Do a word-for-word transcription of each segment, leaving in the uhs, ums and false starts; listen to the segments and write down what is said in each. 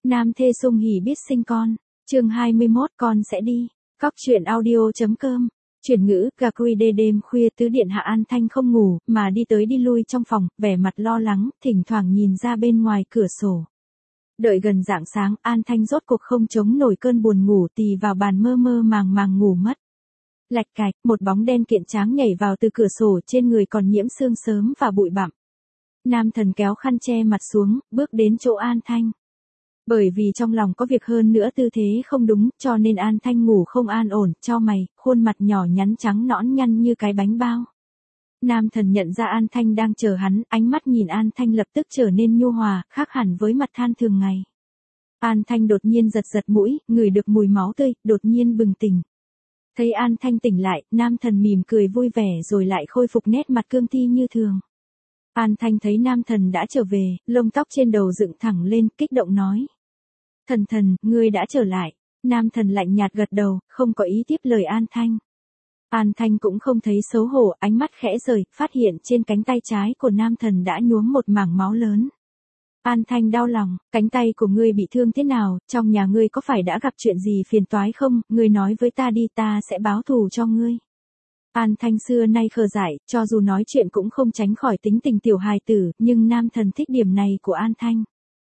Nam thê sung hỉ biết sinh con. Chương hai mươi mốt con sẽ đi. Cóc truyện audio.com. Chuyển ngữ, gà quy đê đêm khuya tứ điện hạ An Thanh không ngủ, mà đi tới đi lui trong phòng, vẻ mặt lo lắng, thỉnh thoảng nhìn ra bên ngoài cửa sổ. Đợi gần rạng sáng, An Thanh rốt cuộc không chống nổi cơn buồn ngủ tì vào bàn mơ mơ màng màng ngủ mất. Lạch cạch, một bóng đen kiện tráng nhảy vào từ cửa sổ, trên người còn nhiễm sương sớm và bụi bặm. Nam thần kéo khăn che mặt xuống, bước đến chỗ An Thanh. Bởi vì trong lòng có việc hơn nữa tư thế không đúng, cho nên An Thanh ngủ không an ổn, chau mày, khuôn mặt nhỏ nhắn trắng nõn nhăn như cái bánh bao. Nam thần nhận ra An Thanh đang chờ hắn, ánh mắt nhìn An Thanh lập tức trở nên nhu hòa, khác hẳn với mặt than thường ngày. An Thanh đột nhiên giật giật mũi, ngửi được mùi máu tươi, đột nhiên bừng tỉnh. Thấy An Thanh tỉnh lại, Nam thần mỉm cười vui vẻ rồi lại khôi phục nét mặt cương thi như thường. An Thanh thấy Nam thần đã trở về, lông tóc trên đầu dựng thẳng lên, kích động nói. Thần thần, ngươi đã trở lại. Nam thần lạnh nhạt gật đầu, không có ý tiếp lời An Thanh. An Thanh cũng không thấy xấu hổ, ánh mắt khẽ rời, phát hiện trên cánh tay trái của Nam thần đã nhuốm một mảng máu lớn. An Thanh đau lòng, cánh tay của ngươi bị thương thế nào, trong nhà ngươi có phải đã gặp chuyện gì phiền toái không, ngươi nói với ta đi, ta sẽ báo thù cho ngươi. An Thanh xưa nay khờ dại, cho dù nói chuyện cũng không tránh khỏi tính tình tiểu hài tử, nhưng Nam thần thích điểm này của An Thanh.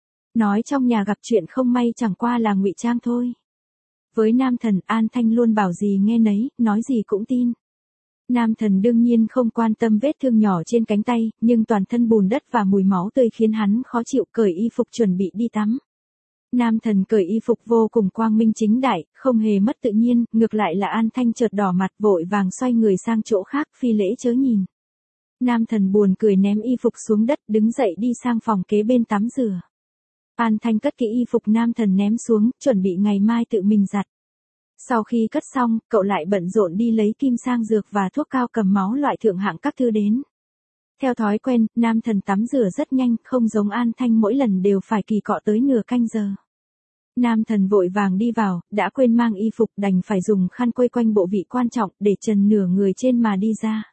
Nói trong nhà gặp chuyện không may chẳng qua là ngụy trang thôi. Với Nam thần, An Thanh luôn bảo gì nghe nấy, nói gì cũng tin. Nam thần đương nhiên không quan tâm vết thương nhỏ trên cánh tay, nhưng toàn thân bùn đất và mùi máu tươi khiến hắn khó chịu, cởi y phục chuẩn bị đi tắm. Nam thần cởi y phục vô cùng quang minh chính đại, không hề mất tự nhiên, ngược lại là An Thanh chợt đỏ mặt vội vàng xoay người sang chỗ khác, phi lễ chớ nhìn. Nam thần buồn cười ném y phục xuống đất, đứng dậy đi sang phòng kế bên tắm rửa. An Thanh cất kỹ y phục Nam thần ném xuống, chuẩn bị ngày mai tự mình giặt. Sau khi cất xong, cậu lại bận rộn đi lấy kim sang dược và thuốc cao cầm máu loại thượng hạng các thứ đến. Theo thói quen, Nam thần tắm rửa rất nhanh, không giống An Thanh mỗi lần đều phải kỳ cọ tới nửa canh giờ. Nam thần vội vàng đi vào, đã quên mang y phục, đành phải dùng khăn quây quanh bộ vị quan trọng để trần nửa người trên mà đi ra.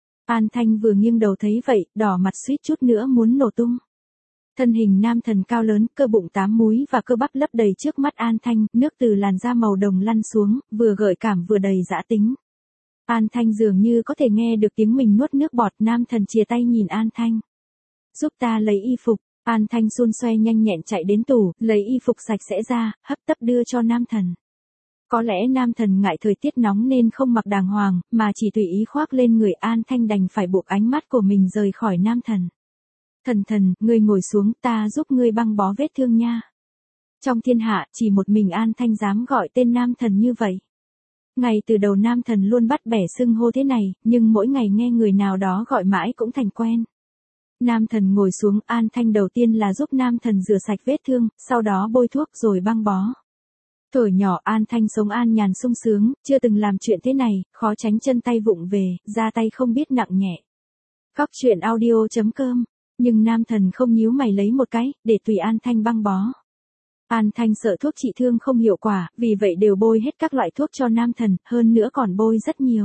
An Thanh vừa nghiêng đầu thấy vậy, đỏ mặt suýt chút nữa muốn nổ tung. Thân hình Nam thần cao lớn, cơ bụng tám múi và cơ bắp lấp đầy trước mắt An Thanh, nước từ làn da màu đồng lăn xuống, vừa gợi cảm vừa đầy dã tính. An Thanh dường như có thể nghe được tiếng mình nuốt nước bọt, Nam thần chìa tay nhìn An Thanh. Giúp ta lấy y phục. An Thanh xun xoe nhanh nhẹn chạy đến tủ, lấy y phục sạch sẽ ra, hấp tấp đưa cho Nam thần. Có lẽ Nam thần ngại thời tiết nóng nên không mặc đàng hoàng, mà chỉ tùy ý khoác lên người. An Thanh đành phải buộc ánh mắt của mình rời khỏi Nam thần. Thần thần, ngươi ngồi xuống, ta giúp ngươi băng bó vết thương nha. Trong thiên hạ, chỉ một mình An Thanh dám gọi tên Nam thần như vậy. Ngày từ đầu Nam thần luôn bắt bẻ xưng hô thế này, nhưng mỗi ngày nghe người nào đó gọi mãi cũng thành quen. Nam thần ngồi xuống, An Thanh đầu tiên là giúp Nam thần rửa sạch vết thương, sau đó bôi thuốc rồi băng bó. Thuở nhỏ An Thanh sống an nhàn sung sướng, chưa từng làm chuyện thế này, khó tránh chân tay vụng về, ra tay không biết nặng nhẹ. Cóc truyện audio.com. Nhưng Nam thần không nhíu mày lấy một cái, để tùy An Thanh băng bó. An Thanh sợ thuốc trị thương không hiệu quả, vì vậy đều bôi hết các loại thuốc cho Nam thần, hơn nữa còn bôi rất nhiều.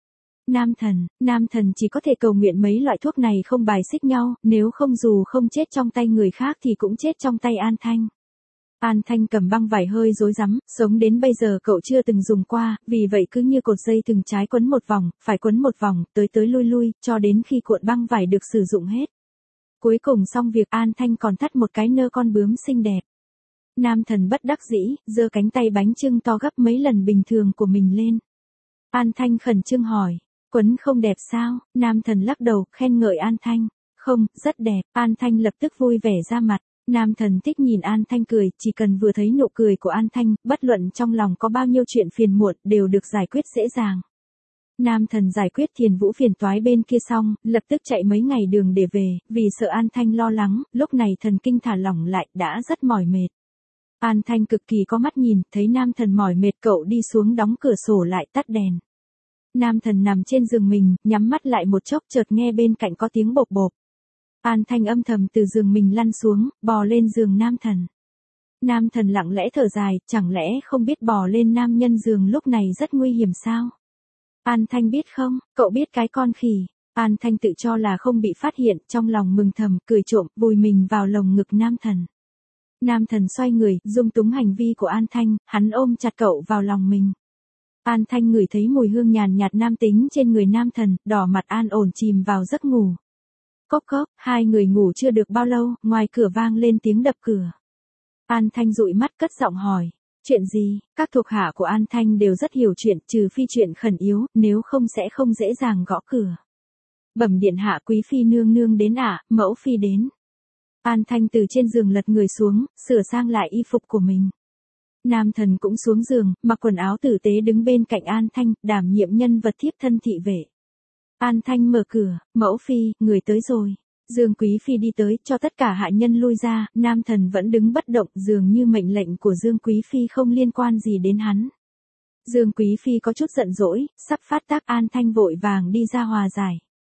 Nam thần, Nam thần chỉ có thể cầu nguyện mấy loại thuốc này không bài xích nhau, nếu không dù không chết trong tay người khác thì cũng chết trong tay An Thanh. An Thanh cầm băng vải hơi rối rắm, sống đến bây giờ cậu chưa từng dùng qua, vì vậy cứ như cột dây thừng trái quấn một vòng, phải quấn một vòng, tới tới lui lui, cho đến khi cuộn băng vải được sử dụng hết. Cuối cùng xong việc, An Thanh còn thắt một cái nơ con bướm xinh đẹp. Nam thần bất đắc dĩ, giơ cánh tay bánh chưng to gấp mấy lần bình thường của mình lên. An Thanh khẩn trương hỏi, quấn không đẹp sao? Nam thần lắc đầu, khen ngợi An Thanh. Không, rất đẹp. An Thanh lập tức vui vẻ ra mặt. Nam thần thích nhìn An Thanh cười, chỉ cần vừa thấy nụ cười của An Thanh, bất luận trong lòng có bao nhiêu chuyện phiền muộn, đều được giải quyết dễ dàng. Nam thần giải quyết Thiền Vũ phiền toái bên kia xong, lập tức chạy mấy ngày đường để về, vì sợ An Thanh lo lắng, lúc này thần kinh thả lỏng lại, đã rất mỏi mệt. An Thanh cực kỳ có mắt nhìn, thấy Nam thần mỏi mệt cậu đi xuống đóng cửa sổ lại tắt đèn. Nam thần nằm trên giường mình, nhắm mắt lại một chốc chợt nghe bên cạnh có tiếng bộp bộp. An Thanh âm thầm từ giường mình lăn xuống, bò lên giường Nam thần. Nam thần lặng lẽ thở dài, chẳng lẽ không biết bò lên nam nhân giường lúc này rất nguy hiểm sao? An Thanh biết không, cậu biết cái con khỉ. An Thanh tự cho là không bị phát hiện, trong lòng mừng thầm, cười trộm, vùi mình vào lồng ngực Nam thần. Nam Thần xoay người, dung túng hành vi của An Thanh, hắn ôm chặt cậu vào lòng mình. An Thanh ngửi thấy mùi hương nhàn nhạt nam tính trên người Nam Thần, đỏ mặt an ổn chìm vào giấc ngủ. Cốc cốc, hai người ngủ chưa được bao lâu, ngoài cửa vang lên tiếng đập cửa. An Thanh dụi mắt cất giọng hỏi, chuyện gì? Các thuộc hạ của An Thanh đều rất hiểu chuyện, trừ phi chuyện khẩn yếu, nếu không sẽ không dễ dàng gõ cửa. Bẩm điện hạ, quý phi nương nương đến ạ, mẫu phi đến. An Thanh từ trên giường lật người xuống, sửa sang lại y phục của mình. Nam Thần cũng xuống giường, mặc quần áo tử tế đứng bên cạnh An Thanh, đảm nhiệm nhân vật thiếp thân thị vệ. An Thanh mở cửa, mẫu phi, người tới rồi. Dương Quý phi đi tới, cho tất cả hạ nhân lui ra, Nam Thần vẫn đứng bất động, dường như mệnh lệnh của Dương Quý phi không liên quan gì đến hắn. Dương Quý phi có chút giận dỗi, sắp phát tác. An Thanh vội vàng đi ra hòa giải.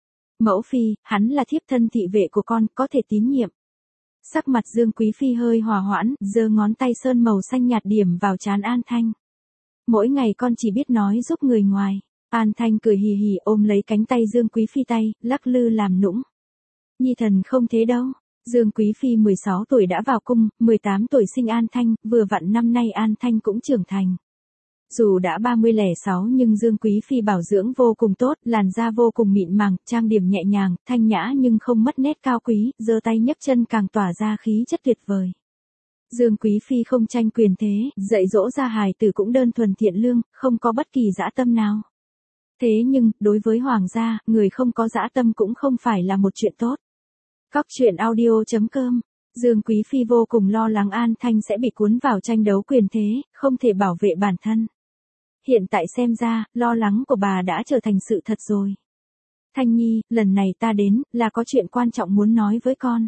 Mẫu phi, hắn là thiếp thân thị vệ của con, có thể tín nhiệm. Sắc mặt Dương Quý phi hơi hòa hoãn, giơ ngón tay sơn màu xanh nhạt điểm vào trán An Thanh. Mỗi ngày con chỉ biết nói giúp người ngoài. An Thanh cười hì hì ôm lấy cánh tay Dương Quý phi tay, lắc lư làm nũng. Nhi thần không thế đâu. Dương Quý phi mười sáu tuổi đã vào cung, mười tám tuổi sinh An Thanh, vừa vặn năm nay An Thanh cũng trưởng thành. Dù đã ba mươi lẻ sáu nhưng Dương Quý phi bảo dưỡng vô cùng tốt, làn da vô cùng mịn màng, trang điểm nhẹ nhàng, thanh nhã nhưng không mất nét cao quý, giơ tay nhấc chân càng tỏa ra khí chất tuyệt vời. Dương Quý phi không tranh quyền thế, dạy dỗ ra hài tử cũng đơn thuần thiện lương, không có bất kỳ dã tâm nào. Thế nhưng, đối với hoàng gia, người không có dã tâm cũng không phải là một chuyện tốt. Cóc truyện audio chấm com. Dương Quý phi vô cùng lo lắng An Thanh sẽ bị cuốn vào tranh đấu quyền thế, không thể bảo vệ bản thân. Hiện tại xem ra, lo lắng của bà đã trở thành sự thật rồi. Thanh Nhi, lần này ta đến, là có chuyện quan trọng muốn nói với con.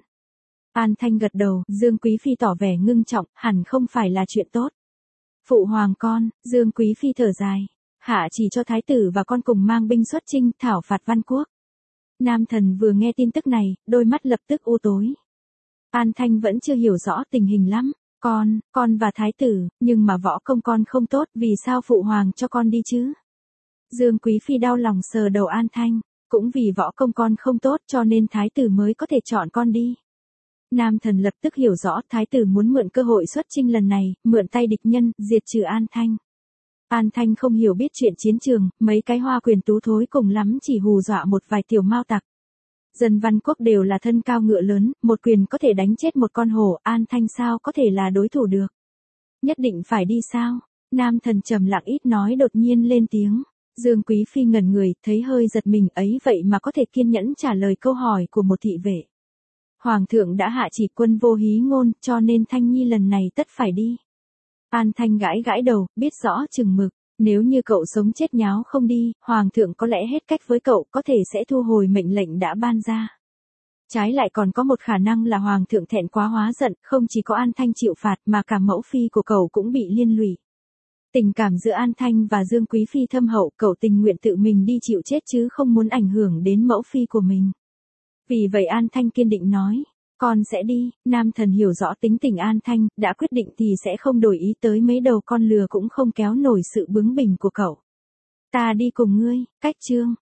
An Thanh gật đầu, Dương Quý phi tỏ vẻ ngưng trọng, hẳn không phải là chuyện tốt. Phụ hoàng con, Dương Quý phi thở dài. Hạ chỉ cho thái tử và con cùng mang binh xuất chinh, thảo phạt Văn Quốc. Nam Thần vừa nghe tin tức này, đôi mắt lập tức u tối. An Thanh vẫn chưa hiểu rõ tình hình lắm. Con, con và thái tử, nhưng mà võ công con không tốt, vì sao phụ hoàng cho con đi chứ? Dương Quý phi đau lòng sờ đầu An Thanh, cũng vì võ công con không tốt cho nên thái tử mới có thể chọn con đi. Nam Thần lập tức hiểu rõ, thái tử muốn mượn cơ hội xuất chinh lần này, mượn tay địch nhân, diệt trừ An Thanh. An Thanh không hiểu biết chuyện chiến trường, mấy cái hoa quyền tú thối cùng lắm chỉ hù dọa một vài tiểu mao tặc. Dân Văn Quốc đều là thân cao ngựa lớn, một quyền có thể đánh chết một con hổ, An Thanh sao có thể là đối thủ được. Nhất định phải đi sao? Nam Thần trầm lặng ít nói đột nhiên lên tiếng. Dương Quý phi ngẩn người, thấy hơi giật mình, ấy vậy mà có thể kiên nhẫn trả lời câu hỏi của một thị vệ. Hoàng thượng đã hạ chỉ quân vô hí ngôn, cho nên Thanh Nhi lần này tất phải đi. An Thanh gãi gãi đầu, biết rõ chừng mực. Nếu như cậu sống chết nháo không đi, hoàng thượng có lẽ hết cách với cậu, có thể sẽ thu hồi mệnh lệnh đã ban ra. Trái lại còn có một khả năng là hoàng thượng thẹn quá hóa giận, không chỉ có An Thanh chịu phạt mà cả mẫu phi của cậu cũng bị liên lụy. Tình cảm giữa An Thanh và Dương Quý phi thâm hậu, cậu tình nguyện tự mình đi chịu chết chứ không muốn ảnh hưởng đến mẫu phi của mình. Vì vậy An Thanh kiên định nói, con sẽ đi. Nam Thần hiểu rõ tính tình An Thanh, đã quyết định thì sẽ không đổi ý, tới mấy đầu con lừa cũng không kéo nổi sự bướng bỉnh của cậu. Ta đi cùng ngươi. Cách chương